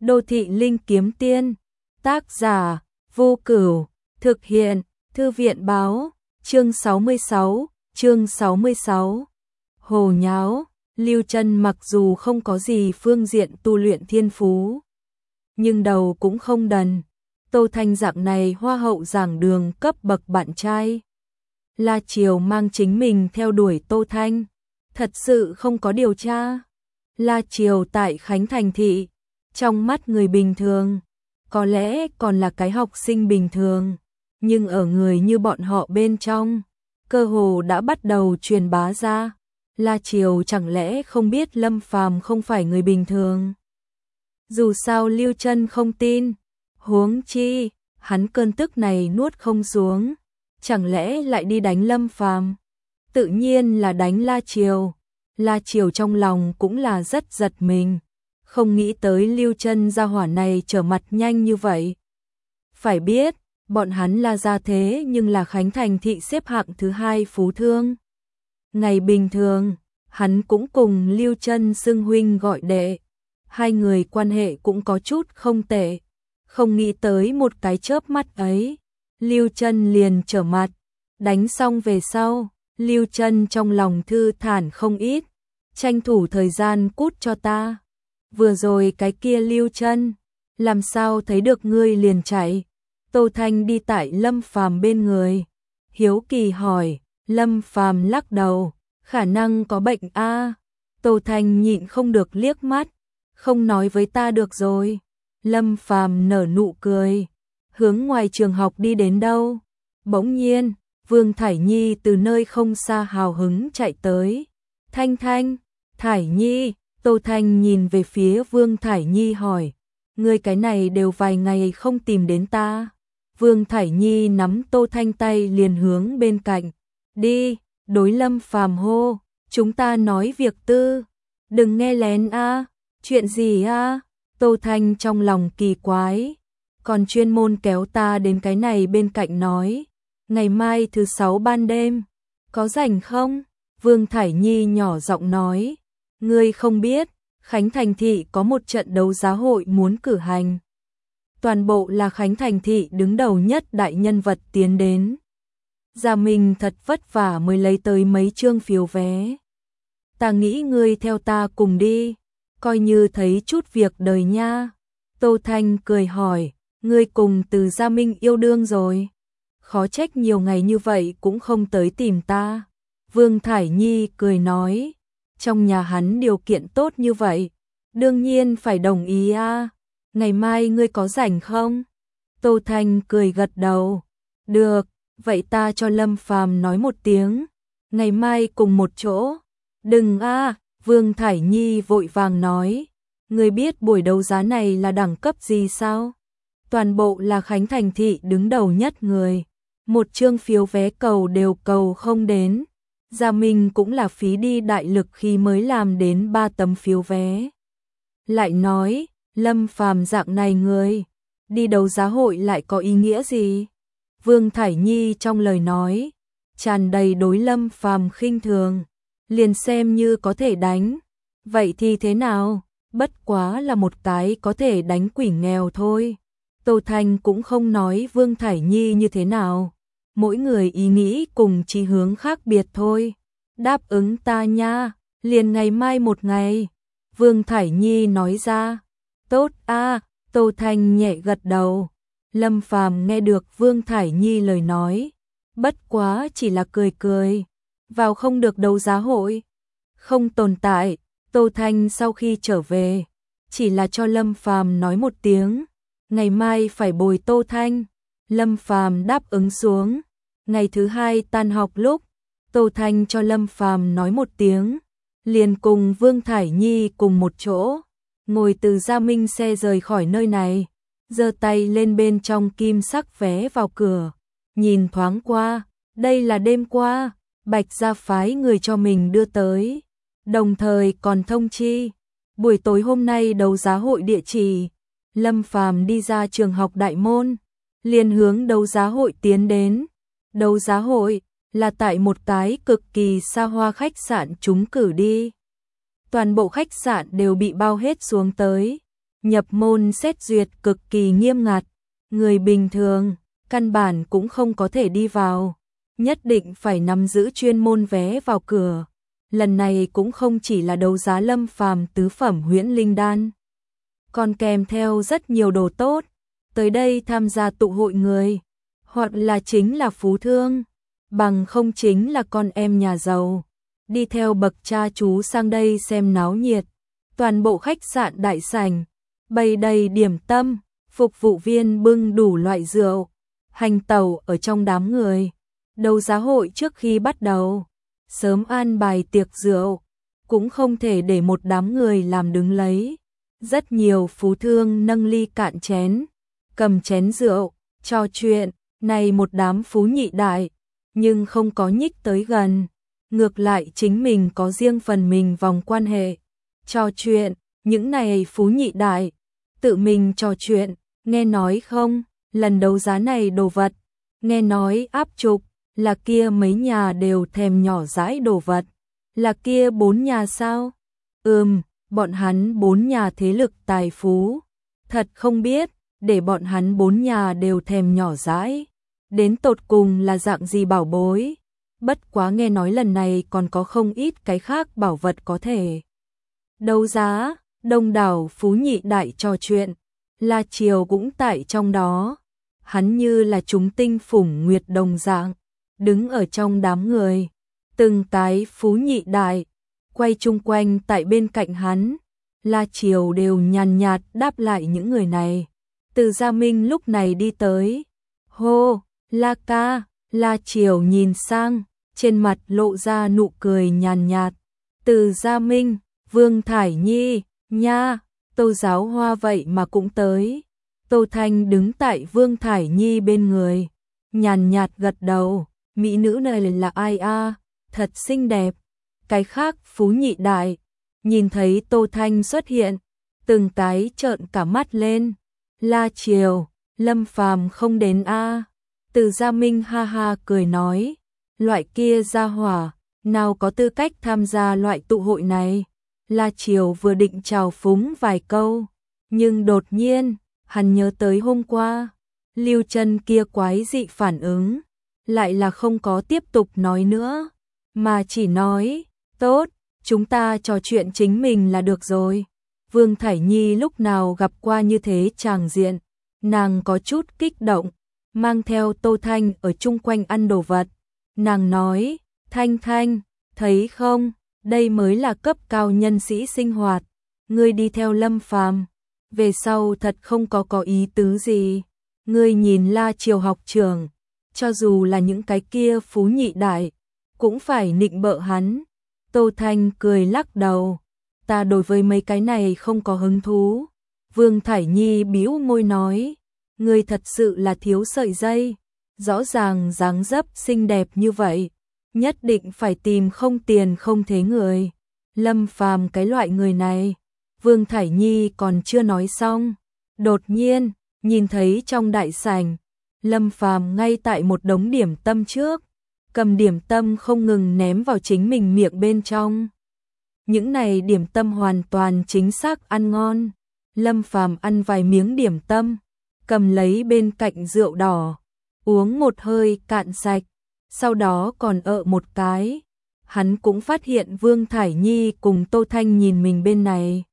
Đô thị linh kiếm tiên, tác giả, Vô Cửu, thực hiện, Thư viện báo, chương 66. Hồ nháo, Lưu Chân mặc dù không có gì phương diện tu luyện thiên phú, nhưng đầu cũng không đần. Tô Thanh dạng này hoa hậu giảng đường cấp bậc bạn trai. La Triều mang chính mình theo đuổi Tô Thanh, thật sự không có điều tra. La Triều tại Khánh Thành Thị, trong mắt người bình thường, có lẽ còn là cái học sinh bình thường, nhưng ở người như bọn họ bên trong, cơ hồ đã bắt đầu truyền bá ra. La Triều chẳng lẽ không biết Lâm Phàm không phải người bình thường? Dù sao Lưu Chân không tin, huống chi, hắn cơn tức này nuốt không xuống, chẳng lẽ lại đi đánh Lâm Phàm? Tự nhiên là đánh La Triều. La Triều trong lòng cũng là rất giật mình, không nghĩ tới Lưu Chân gia hỏa này trở mặt nhanh như vậy. Phải biết, bọn hắn là gia thế nhưng là Khánh Thành Thị xếp hạng thứ 2 phú thương. Ngày bình thường, hắn cũng cùng Lưu Chân xưng huynh gọi đệ, hai người quan hệ cũng có chút không tệ. Không nghĩ tới một cái chớp mắt ấy, Lưu Chân liền trở mặt, đánh xong về sau, Lưu Chân trong lòng thư thản không ít, tranh thủ thời gian cút cho ta. Vừa rồi cái kia Lưu Chân, làm sao thấy được ngươi liền chạy? Tô Thanh đi tại Lâm Phàm bên người, hiếu kỳ hỏi. Lâm Phàm lắc đầu, khả năng có bệnh a. Tô Thanh nhịn không được liếc mắt, không nói với ta được rồi. Lâm Phàm nở nụ cười, hướng ngoài trường học đi đến đâu. Bỗng nhiên, Vương Thải Nhi từ nơi không xa hào hứng chạy tới. Thanh Thanh, Thải Nhi. Tô Thanh nhìn về phía Vương Thải Nhi hỏi, ngươi cái này đều vài ngày không tìm đến ta. Vương Thải Nhi nắm Tô Thanh tay liền hướng bên cạnh, đi, đối Lâm Phàm hô, chúng ta nói việc tư, đừng nghe lén a. Chuyện gì a? Tô Thanh trong lòng kỳ quái, còn chuyên môn kéo ta đến cái này bên cạnh nói, ngày mai thứ 6 ban đêm, có rảnh không? Vương Thải Nhi nhỏ giọng nói, ngươi không biết, Khánh Thành Thị có một trận đấu giá hội muốn cử hành. Toàn bộ là Khánh Thành Thị đứng đầu nhất đại nhân vật tiến đến. Gia Minh thật vất vả mới lấy tới mấy chương phiếu vé. Ta nghĩ ngươi theo ta cùng đi, coi như thấy chút việc đời nha. Tô Thanh cười hỏi, ngươi cùng Từ Gia Minh yêu đương rồi? Khó trách nhiều ngày như vậy cũng không tới tìm ta. Vương Thải Nhi cười nói, trong nhà hắn điều kiện tốt như vậy, đương nhiên phải đồng ý a. Ngày mai ngươi có rảnh không? Tô Thanh cười gật đầu. Được, vậy ta cho Lâm Phàm nói một tiếng, ngày mai cùng một chỗ. Đừng a. Vương Thải Nhi vội vàng nói, ngươi biết buổi đấu giá này là đẳng cấp gì sao? Toàn bộ là Khánh Thành Thị đứng đầu nhất người, một chương phiếu vé cầu đều cầu không đến. Gia Minh cũng là phí đi đại lực khi mới làm đến 3 tấm phiếu vé. Lại nói, Lâm Phàm dạng này người, đi đấu giá hội lại có ý nghĩa gì? Vương Thải Nhi trong lời nói, tràn đầy đối Lâm Phàm khinh thường, liền xem như có thể đánh. Vậy thì thế nào? Bất quá là một cái có thể đánh quỷ nghèo thôi. Tô Thanh cũng không nói Vương Thải Nhi như thế nào. Mỗi người ý nghĩ cùng chí hướng khác biệt thôi. Đáp ứng ta nha, liền ngày mai một ngày. Vương Thải Nhi nói ra. Tốt a. Tô Thanh nhẹ gật đầu. Lâm Phàm nghe được Vương Thải Nhi lời nói, bất quá chỉ là cười cười. Vào không được đấu giá hội, không tồn tại. Tô Thanh sau khi trở về, chỉ là cho Lâm Phàm nói một tiếng, ngày mai phải bồi Tô Thanh. Lâm Phàm đáp ứng xuống. Ngày thứ 2 tan học lúc, Tô Thanh cho Lâm Phàm nói một tiếng, liền cùng Vương Thải Nhi cùng một chỗ, ngồi từ Gia Minh xe rời khỏi nơi này, giơ tay lên bên trong kim sắc vé vào cửa, nhìn thoáng qua, đây là đêm qua Bạch Gia phái người cho mình đưa tới, đồng thời còn thông chi buổi tối hôm nay đấu giá hội địa chỉ. Lâm Phàm đi ra trường học đại môn, liền hướng đấu giá hội tiến đến. Đấu giá hội là tại một cái cực kỳ xa hoa khách sạn trúng cử đi. Toàn bộ khách sạn đều bị bao hết xuống tới. nhập môn xét duyệt cực kỳ nghiêm ngặt, người bình thường căn bản cũng không có thể đi vào, nhất định phải nắm giữ chuyên môn vé vào cửa. Lần này cũng không chỉ là đấu giá Lâm Phàm tứ phẩm huyễn linh đan, còn kèm theo rất nhiều đồ tốt. Tới đây tham gia tụ hội người, hoặc là chính là phú thương, bằng không chính là con em nhà giàu, đi theo bậc cha chú sang đây xem náo nhiệt. Toàn bộ khách sạn đại sảnh bày đầy điểm tâm, phục vụ viên bưng đủ loại rượu, hành tẩu ở trong đám người. Đấu giá hội trước khi bắt đầu, sớm an bài tiệc rượu, cũng không thể để một đám người làm đứng lấy. Rất nhiều phú thương nâng ly cạn chén, cầm chén rượu, trò chuyện, này một đám phú nhị đại, nhưng không có nhích tới gần. Ngược lại chính mình có riêng phần mình vòng quan hệ, trò chuyện, những này phú nhị đại, tự mình trò chuyện, nghe nói không, lần đấu giá này đồ vật, nghe nói áp trục, là kia mấy nhà đều thèm nhỏ dãi đồ vật, là kia 4 nhà sao? Bọn hắn 4 nhà thế lực tài phú, thật không biết, để bọn hắn 4 nhà đều thèm nhỏ dãi, đến tột cùng là dạng gì bảo bối. Bất quá nghe nói lần này còn có không ít cái khác bảo vật có thể đấu giá. Đông đảo phú nhị đại trò chuyện, La Triều cũng tại trong đó, hắn như là chúng tinh phủng nguyệt đồng dạng, đứng ở trong đám người, từng cái phú nhị đại quay chung quanh tại bên cạnh hắn. La Triều đều nhàn nhạt đáp lại những người này. Từ Gia Minh lúc này đi tới, hô, La ca. La Triều nhìn sang, trên mặt lộ ra nụ cười nhàn nhạt. Từ Gia Minh, Vương Thải Nhi, nha, Tô Giáo Hoa vậy mà cũng tới. Tô Thanh đứng tại Vương Thải Nhi bên người, nhàn nhạt gật đầu, mỹ nữ này là ai a? Thật xinh đẹp. Cái khác phú nhị đại, nhìn thấy Tô Thanh xuất hiện, từng cái trợn cả mắt lên. La Triều, Lâm Phàm không đến a? Từ Gia Minh ha ha cười nói, loại kia gia hỏa, nào có tư cách tham gia loại tụ hội này. La Triều vừa định chào phúng vài câu, nhưng đột nhiên, hắn nhớ tới hôm qua, Lưu Chân kia quái dị phản ứng, lại là không có tiếp tục nói nữa, mà chỉ nói, tốt, chúng ta trò chuyện chính mình là được rồi. Vương Thải Nhi lúc nào gặp qua như thế tràng diện, nàng có chút kích động, mang theo Tô Thanh ở chung quanh ăn đồ vật. Nàng nói, Thanh Thanh, thấy không, đây mới là cấp cao nhân sĩ sinh hoạt, ngươi đi theo Lâm Phàm về sau thật không có ý tứ gì. Ngươi nhìn La Triều học trưởng, cho dù là những cái kia phú nhị đại, cũng phải nịnh bợ hắn. Tô Thanh cười lắc đầu, ta đối với mấy cái này không có hứng thú. Vương Thải Nhi bĩu môi nói, ngươi thật sự là thiếu sợi dây, rõ ràng dáng dấp xinh đẹp như vậy, nhất định phải tìm không tiền không thế người. Lâm Phàm cái loại người này. Vương Thải Nhi còn chưa nói xong, đột nhiên nhìn thấy trong đại sảnh, Lâm Phàm ngay tại một đống điểm tâm trước, cầm điểm tâm không ngừng ném vào chính mình miệng bên trong. Những này điểm tâm hoàn toàn chính xác ăn ngon. Lâm Phàm ăn vài miếng điểm tâm, cầm lấy bên cạnh rượu đỏ, uống một hơi cạn sạch, sau đó còn một cái. Hắn cũng phát hiện Vương Thải Nhi cùng Tô Thanh nhìn mình bên này.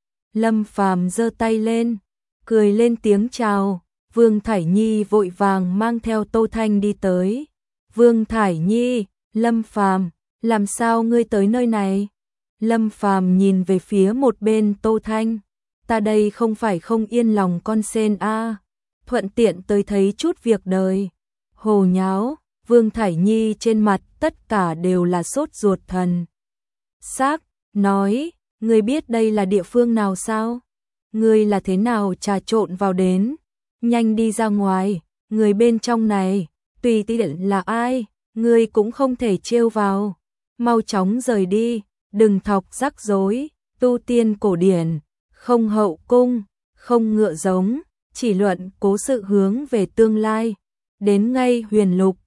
Lâm Phàm giơ tay lên, cười lên tiếng chào. Vương Thải Nhi vội vàng mang theo Tô Thanh đi tới. Vương Thải Nhi, Lâm Phàm, làm sao ngươi tới nơi này? Lâm Phàm nhìn về phía một bên Tô Thanh, ta đây không phải không yên lòng con sen a, thuận tiện tới thấy chút việc đời. Hồ nháo. Vương Thải Nhi trên mặt tất cả đều là sốt ruột thần sắc, nói, ngươi biết đây là địa phương nào sao? Ngươi là thế nào trà trộn vào đến? Nhanh đi ra ngoài, người bên trong này, tùy tiện là ai, ngươi cũng không thể trêu vào. Mau chóng rời đi, đừng thọc rắc rối, tu tiên cổ điển, không hậu cung, không ngựa giống, chỉ luận cố sự hướng về tương lai. Đến ngay Huyền Lục,